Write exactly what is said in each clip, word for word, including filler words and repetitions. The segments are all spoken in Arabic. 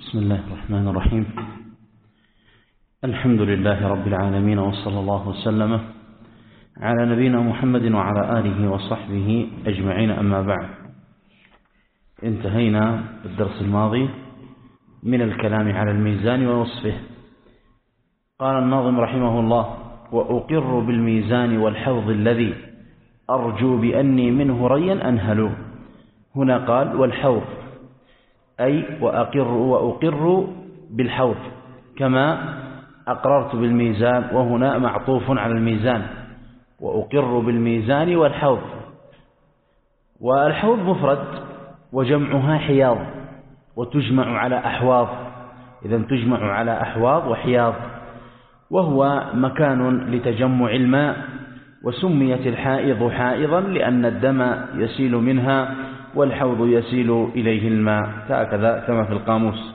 بسم الله الرحمن الرحيم. الحمد لله رب العالمين، وصلى الله وسلم على نبينا محمد وعلى آله وصحبه أجمعين، أما بعد. انتهينا الدرس الماضي من الكلام على الميزان ووصفه. قال الناظم رحمه الله: وأقر بالميزان والحوض الذي أرجو بأني منه ريا أنهل. هنا قال والحوض، أي وأقر وأقر بالحوض كما أقررت بالميزان، وهنا معطوف على الميزان، وأقر بالميزان والحوض. والحوض مفرد وجمعها حياض، وتجمع على أحواض، إذا تجمع على أحواض وحياض، وهو مكان لتجمع الماء. وسميت الحائض حائضا لأن الدم يسيل منها، والحوض يسيل إليه الماء، هكذا كما في القاموس.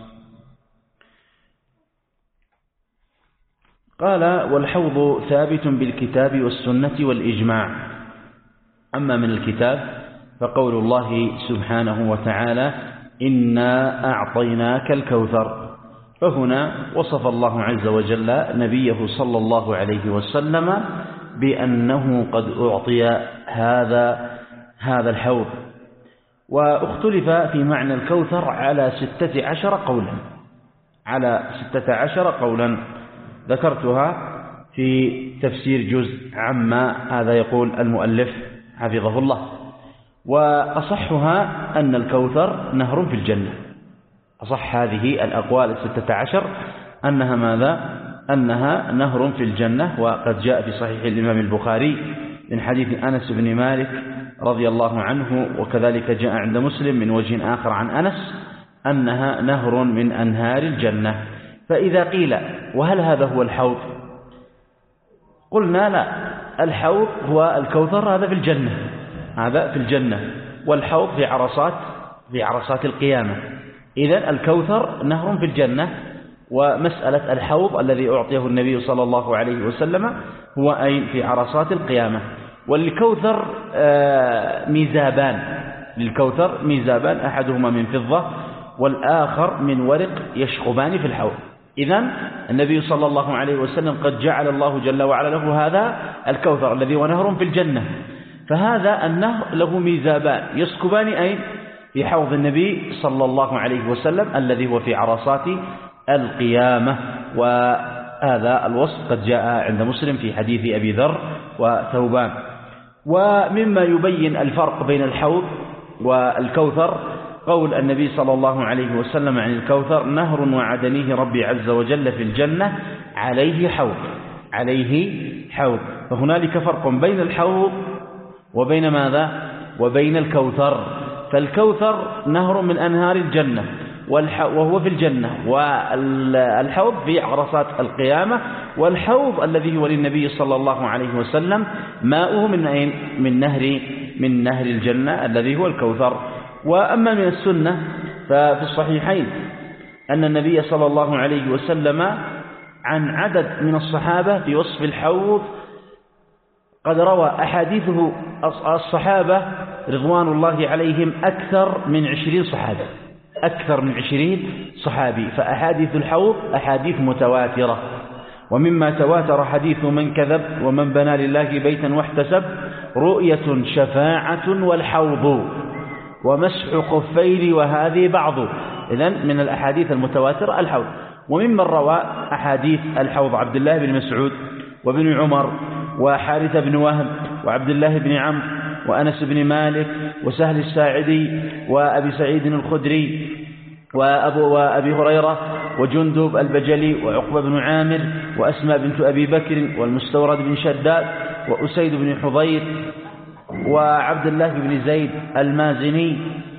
قال: والحوض ثابت بالكتاب والسنة والإجماع. أما من الكتاب فقول الله سبحانه وتعالى: إنا أعطيناك الكوثر. فهنا وصف الله عز وجل نبيه صلى الله عليه وسلم بأنه قد أعطي هذا هذا الحوض. واختلف في معنى الكوثر على ستة عشر قولا على ستة عشر قولا ذكرتها في تفسير جزء عما هذا يقول المؤلف حفظه الله. وأصحها أن الكوثر نهر في الجنة. أصح هذه الأقوال الستة عشر أنها ماذا؟ أنها نهر في الجنة. وقد جاء في صحيح الإمام البخاري من حديث أنس بن مالك رضي الله عنه، وكذلك جاء عند مسلم من وجه آخر عن أنس أنها نهر من أنهار الجنة. فإذا قيل وهل هذا هو الحوض؟ قلنا لا، الحوض هو الكوثر، هذا في الجنة، هذا في الجنة، والحوض في عرصات في عرصات القيامة. إذن الكوثر نهر في الجنة، ومسألة الحوض الذي أعطيه النبي صلى الله عليه وسلم هو أين؟ في عرصات القيامة. والكوثر ميزابان، للكوثر ميزابان، أحدهما من فضة والآخر من ورق، يشخبان في الحوض. إذن النبي صلى الله عليه وسلم قد جعل الله جل وعلا له هذا الكوثر الذي هو نهر في الجنة. فهذا النهر له ميزابان يسكبان أين؟ في حوض النبي صلى الله عليه وسلم الذي هو في عرصات القيامة. وهذا الوصف قد جاء عند مسلم في حديث أبي ذر وثوبان. ومما يبين الفرق بين الحوض والكوثر قول النبي صلى الله عليه وسلم عن الكوثر: نهر وعدنيه ربي عز وجل في الجنة عليه حوض عليه حوض. فهنالك فرق بين الحوض وبين ماذا؟ وبين الكوثر. فالكوثر نهر من أنهار الجنة وهو في الجنة، والحوض في عرصات القيامة. والحوض الذي هو للنبي صلى الله عليه وسلم ماؤه من أين؟ من نهر من نهر الجنة الذي هو الكوثر. وأما من السنة ففي الصحيحين أن النبي صلى الله عليه وسلم عن عدد من الصحابة في وصف الحوض قد روى أحاديثه الصحابة رضوان الله عليهم أكثر من عشرين صحابة أكثر من عشرين صحابي. فأحاديث الحوض أحاديث متواترة. ومما تواتر حديث: من كذب ومن بنى لله بيتا واحتسب، رؤية شفاعة والحوض، ومسح خفين وهذه بعض. إذن من الأحاديث المتواترة الحوض. وممن روى أحاديث الحوض عبد الله بن مسعود وابن عمر وحارثة بن وهب وعبد الله بن عمرو وأنس بن مالك وسهل الساعدي وأبي سعيد الخدري وأبو وأبي هريرة وجندب البجلي وعقبة بن عامر وأسماء بنت أبي بكر والمستورد بن شداد وأسيد بن حضير وعبد الله بن زيد المازني.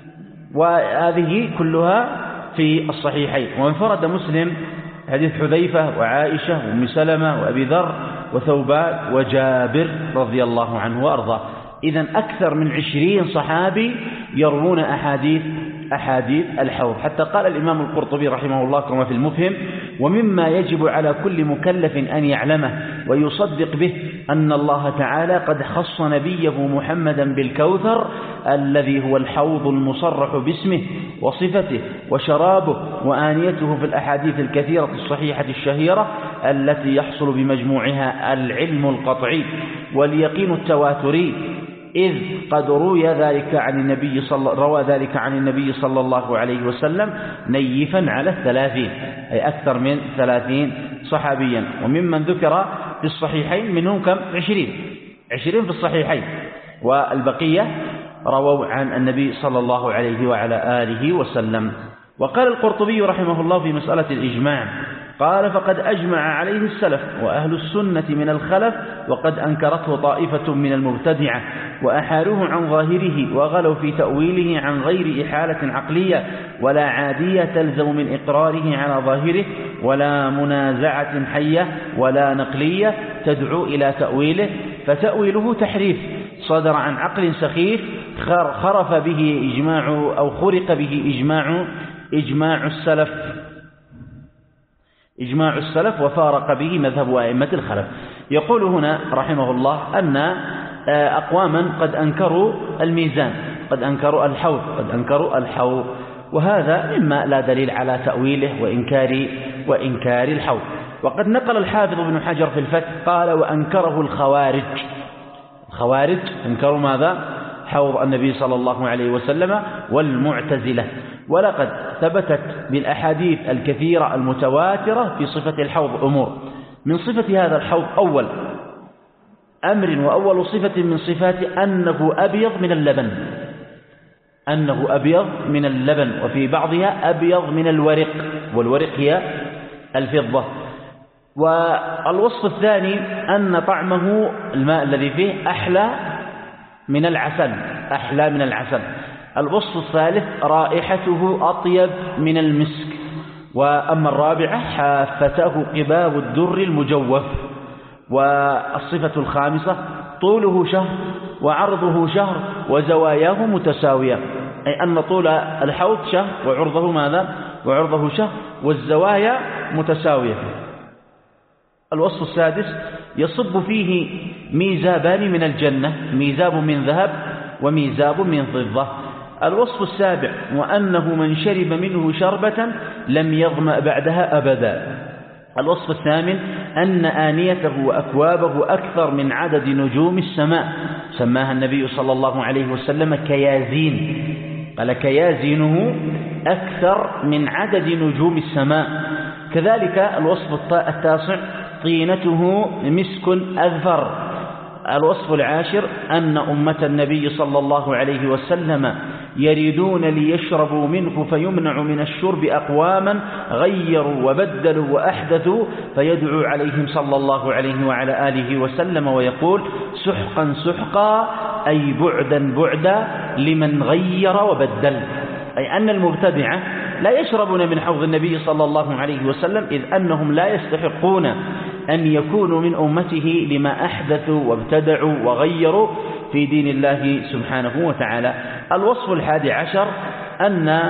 وهذه كلها في الصحيحين. وانفرد مسلم حديث حذيفة وعائشة وأم سلمة وأبي ذر وثوبان وجابر رضي الله عنه وأرضاه. إذن أكثر من عشرين صحابي يروون أحاديث أحاديث الحوض. حتى قال الإمام القرطبي رحمه الله كما في المفهم: ومما يجب على كل مكلف أن يعلمه ويصدق به أن الله تعالى قد خص نبيه محمدا بالكوثر الذي هو الحوض المصرح باسمه وصفته وشرابه وآنيته في الأحاديث الكثيرة الصحيحة الشهيرة التي يحصل بمجموعها العلم القطعي واليقين التواتري، إذ قد روي ذلك عن النبي صلى روى ذلك عن النبي صلى الله عليه وسلم نيفا على الثلاثين، أي أكثر من ثلاثين صحابيا. وممن ذكر في الصحيحين منهم كم؟ عشرين عشرين في الصحيحين، والبقية رووا عن النبي صلى الله عليه وعلى آله وسلم. وقال القرطبي رحمه الله في مسألة الإجماع قال: فقد أجمع عليه السلف وأهل السنة من الخلف، وقد أنكرته طائفة من المبتدعة وأحالوه عن ظاهره وغلوا في تأويله عن غير إحالة عقلية ولا عادية تلزم من إقراره على ظاهره ولا منازعة حية ولا نقلية تدعو إلى تأويله، فتأويله تحريف صدر عن عقل سخيف خرف به إجماع أو خرق به إجماع إجماع السلف إجماع السلف وفارق به مذهب أئمة الخلف. يقول هنا رحمه الله أن أقواما قد أنكروا الميزان، قد أنكروا الحوض قد أنكروا الحوض وهذا مما لا دليل على تأويله وإنكار وإنكار الحوض. وقد نقل الحافظ ابن حجر في الفتح قال: وأنكره الخوارج. الخوارج أنكروا ماذا؟ حوض النبي صلى الله عليه وسلم والمعتزلة. ولقد ثبتت بالأحاديث الكثيرة المتواترة في صفة الحوض أمور. من صفة هذا الحوض أول أمر وأول صفة من صفاته أنه أبيض من اللبن، أنه أبيض من اللبن، وفي بعضها أبيض من الورق، والورق هي الفضة. والوصف الثاني أن طعمه الماء الذي فيه أحلى من العسل، أحلى من العسل. الوصف الثالث رائحته أطيب من المسك. وأما الرابعة حافته قباب الدر المجوف. والصفة الخامسة طوله شهر وعرضه شهر وزواياه متساوية، أي أن طول الحوض شهر وعرضه ماذا؟ وعرضه شهر والزوايا متساوية. الوصف السادس يصب فيه ميزابان من الجنة، ميزاب من ذهب وميزاب من فضة. الوصف السابع وأنه من شرب منه شربة لم يظمأ بعدها أبدا. الوصف الثامن أن آنيته وأكوابه أكثر من عدد نجوم السماء، سماها النبي صلى الله عليه وسلم كيازين، قال كيازينه أكثر من عدد نجوم السماء. كذلك الوصف التاسع طينته مسك أذفر. الوصف العاشر أن أمة النبي صلى الله عليه وسلم يريدون ليشربوا منه فيمنع من الشرب أقواما غيروا وبدلوا وأحدثوا، فيدعو عليهم صلى الله عليه وعلى آله وسلم ويقول: سحقا سحقا، أي بعدا بعدا لمن غير وبدل. أي أن المبتدعة لا يشربون من حوض النبي صلى الله عليه وسلم، إذ أنهم لا يستحقون أن يكونوا من أمته لما أحدثوا وابتدعوا وغيروا في دين الله سبحانه وتعالى. الوصف الحادي عشر أن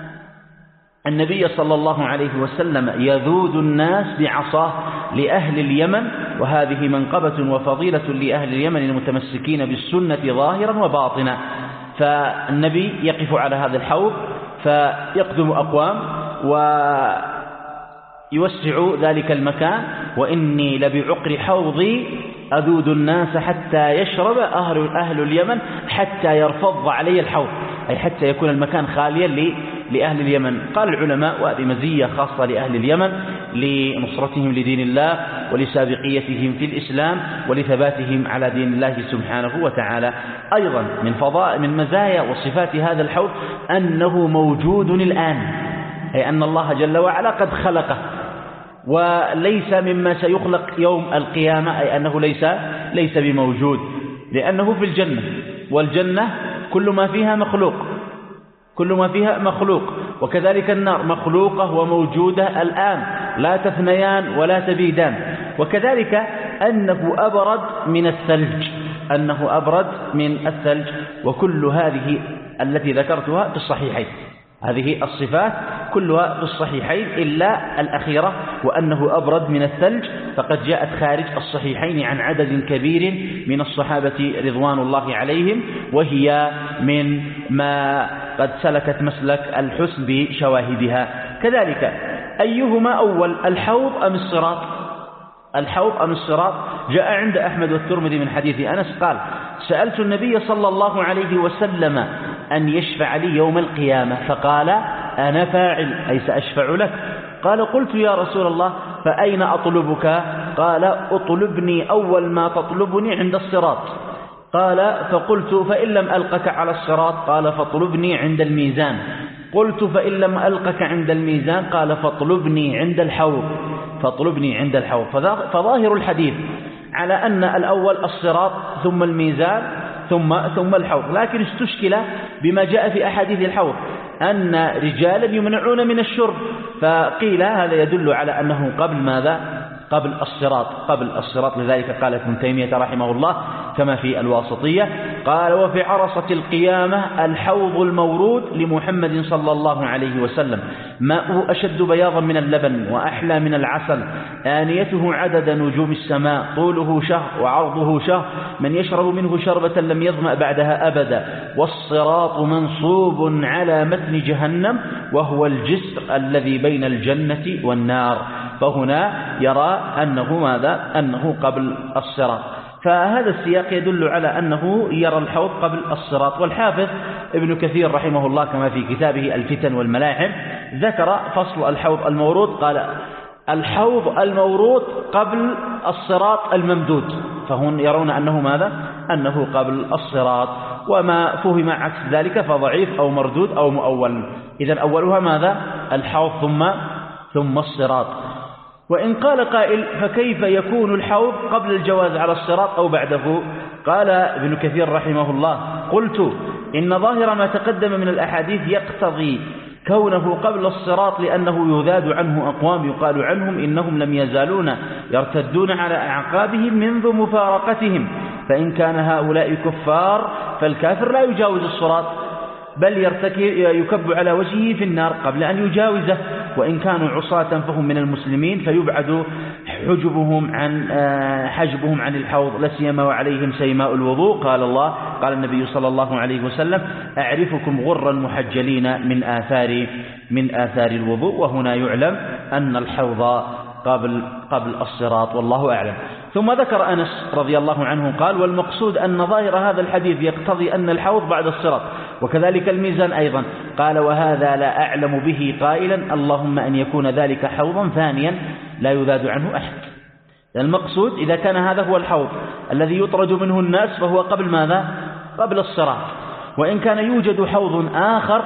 النبي صلى الله عليه وسلم يذود الناس بعصاه لأهل اليمن، وهذه منقبة وفضيلة لأهل اليمن المتمسكين بالسنة ظاهرا وباطنا. فالنبي يقف على هذا الحوض فيقدم أقوام ويوسع ذلك المكان: وإني لبعقر حوضي أذود الناس حتى يشرب أهل, أهل اليمن حتى يرفض علي الحوض، أي حتى يكون المكان خاليا لأهل اليمن. قال العلماء وهذه مزية خاصة لأهل اليمن لنصرتهم لدين الله ولسابقيتهم في الإسلام ولثباتهم على دين الله سبحانه وتعالى. أيضا من فضاء من مزايا وصفات هذا الحوض أنه موجود الآن، أي أن الله جل وعلا قد خلقه وليس مما سيخلق يوم القيامة، أي أنه ليس ليس بموجود، لأنه في الجنة، والجنة كل ما فيها مخلوق، كل ما فيها مخلوق. وكذلك النار مخلوقة وموجودة الآن، لا تفنيان ولا تبيدان. وكذلك أنه أبرد من الثلج، أنه أبرد من الثلج. وكل هذه التي ذكرتها في الصحيحين، هذه الصفات كلها في الصحيحين إلا الأخيرة وأنه أبرد من الثلج، فقد جاءت خارج الصحيحين عن عدد كبير من الصحابة رضوان الله عليهم، وهي من ما قد سلكت مسلك الحسن بشواهدها. كذلك أيهما أول، الحوض أم الصراط؟ الحوض أم الصراط؟ جاء عند أحمد والترمذي من حديث أنس قال: سألت النبي صلى الله عليه وسلم أن يشفع لي يوم القيامة، فقال: أنا فاعل، أي سأشفع لك. قال: قلت يا رسول الله فأين أطلبك؟ قال: أطلبني أول ما تطلبني عند الصراط. قال: فقلت: فإن لم ألقك على الصراط؟ قال: فاطلبني عند الميزان. قلت: فإن لم ألقك عند الميزان؟ قال: فاطلبني عند الحوض. فاطلبني عند الحوض. فظاهر الحديث على أن الأول الصراط ثم الميزان ثم ثم الحوض، لكن استشكل بما جاء في أحاديث الحوض أن رجالا يمنعون من الشرب، فقيل هذا يدل على أنه قبل ماذا؟ قبل الصراط، قبل الصراط. لذلك قال ابن تيمية رحمه الله كما في الواسطية، قال: وفي عرصة القيامة الحوض المورود لمحمد صلى الله عليه وسلم، ماؤه أشد بياضا من اللبن وأحلى من العسل، آنيته عدد نجوم السماء، طوله شهر وعرضه شهر، من يشرب منه شربة لم يظمأ بعدها أبدا، والصراط منصوب على متن جهنم وهو الجسر الذي بين الجنة والنار. فهنا يرى أنه ماذا؟ أنه قبل الصراط. فهذا السياق يدل على أنه يرى الحوض قبل الصراط. والحافظ ابن كثير رحمه الله كما في كتابه الفتن والملاحم ذكر فصل الحوض المورود، قال: الحوض المورود قبل الصراط الممدود. فهم يرون أنه ماذا؟ أنه قبل الصراط، وما فهم عكس ذلك فضعيف أو مردود أو مؤول. إذن أولها ماذا؟ الحوض ثم ثم الصراط. وإن قال قائل: فكيف يكون الحوض قبل الجواز على الصراط أو بعده؟ قال ابن كثير رحمه الله: قلت إن ظاهر ما تقدم من الأحاديث يقتضي كونه قبل الصراط، لأنه يذاد عنه أقوام يقال عنهم إنهم لم يزالون يرتدون على أعقابهم منذ مفارقتهم، فإن كان هؤلاء كفار فالكافر لا يجاوز الصراط، بل يكب على وجهه في النار قبل أن يجاوزه، وإن كانوا عصاة فهم من المسلمين فيبعد حجبهم عن حجبهم عن الحوض، لسيما وعليهم سيماء الوضوء. قال الله قال النبي صلى الله عليه وسلم: أعرفكم غرا محجلين من آثار من آثار الوضوء. وهنا يعلم أن الحوض قبل قبل الصراط، والله أعلم. ثم ذكر أنس رضي الله عنه قال: والمقصود أن ظاهر هذا الحديث يقتضي أن الحوض بعد الصراط، وكذلك الميزان أيضا. قال: وهذا لا أعلم به قائلا اللهم أن يكون ذلك حوضا ثانيا لا يذاد عنه أحد. المقصود إذا كان هذا هو الحوض الذي يطرد منه الناس فهو قبل ماذا؟ قبل الصراط. وإن كان يوجد حوض آخر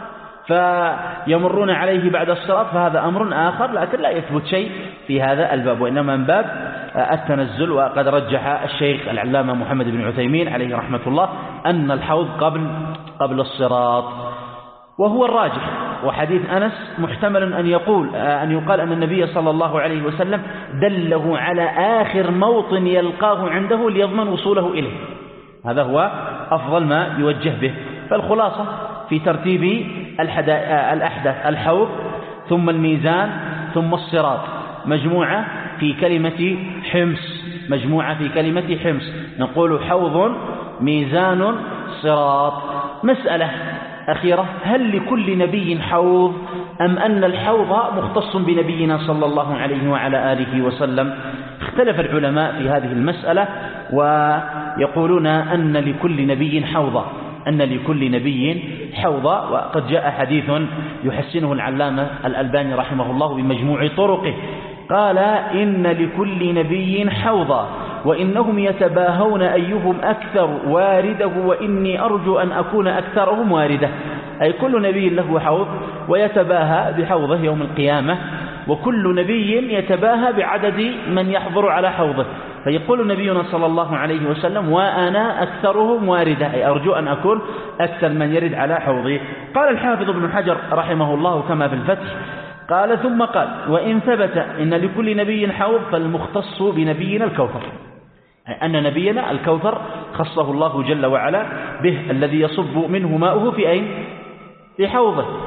فيمرون عليه بعد الصراط فهذا أمر آخر، لكن لا يثبت شيء في هذا الباب، وإنما من باب التنزل. وقد رجح الشيخ العلامة محمد بن عثيمين عليه رحمة الله أن الحوض قبل قبل الصراط، وهو الراجح. وحديث أنس محتمل أن يقول أن يقال أن النبي صلى الله عليه وسلم دله على آخر موطن يلقاه عنده ليضمن وصوله إليه، هذا هو أفضل ما يوجه به. فالخلاصة في ترتيب الأحداث: الحوض ثم الميزان ثم الصراط، مجموعة في كلمة حمص، مجموعة في كلمة حمص. نقول حوض، ميزان، صراط. مسألة أخيرة: هل لكل نبي حوض أم أن الحوض مختص بنبينا صلى الله عليه وعلى آله وسلم؟ اختلف العلماء في هذه المسألة، ويقولون أن لكل نبي حوضا، أن لكل نبي حوضا. وقد جاء حديث يحسنه العلامة الألباني رحمه الله بمجموع طرقه، قال: إن لكل نبي حوضا وإنهم يتباهون أيهم أكثر وارده وإني أرجو أن أكون أكثرهم وارده. أي كل نبي له حوض ويتباهى بحوضه يوم القيامة، وكل نبي يتباهى بعدد من يحضر على حوضه. فيقول نبينا صلى الله عليه وسلم: وأنا أكثرهم واردة، أي أرجو أن أكون أكثر من يرد على حوضي. قال الحافظ ابن حجر رحمه الله كما في الفتح، قال: ثم قال: وإن ثبت إن لكل نبي حوض فالمختص بنبينا الكوثر، أن نبينا الكوثر خصه الله جل وعلا به، الذي يصب منه ماؤه في أين؟ في حوضه.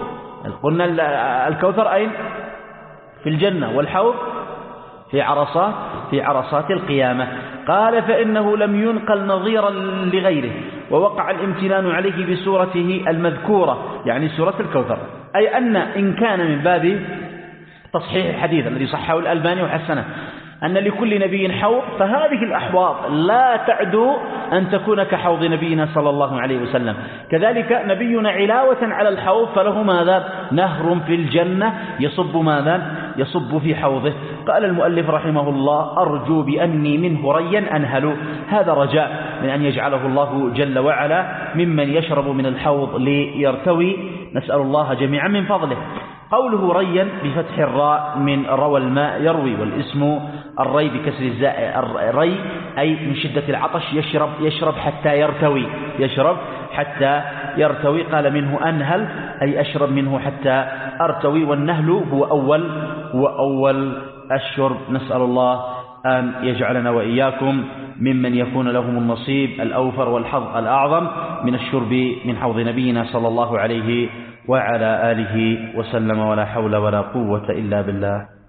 قلنا الكوثر أين؟ في الجنة، والحوض في عرصات في عرصات القيامة. قال فإنه لم ينقل نظيرا لغيره، ووقع الامتنان عليه بسورته المذكورة، يعني سورة الكوثر، أي أن إن كان من باب تصحيح الحديث الذي صححه الألباني وحسنه أن لكل نبي حوض، فهذه الأحواض لا تعدو أن تكون كحوض نبينا صلى الله عليه وسلم. كذلك نبينا علاوة على الحوض فله ماذا؟ نهر في الجنة يصب ماذا؟ يصب في حوضه. قال المؤلف رحمه الله أرجو بأني منه ريا أنهل، هذا رجاء من أن يجعله الله جل وعلا ممن يشرب من الحوض ليرتوي، نسأل الله جميعا من فضله. قوله ريا بفتح الراء من روى الماء يروي، والاسم الري بكسر الزاء، الري أي من شدة العطش يشرب يشرب حتى يرتوي يشرب حتى يرتوي. قال منه أنهل أي أشرب منه حتى أرتوي، والنهل هو أول هو أول الشرب. نسأل الله أن يجعلنا وإياكم ممن يكون لهم النصيب الأوفر والحظ الأعظم من الشرب من حوض نبينا صلى الله عليه وعلى آله وسلم، ولا حول ولا قوة إلا بالله.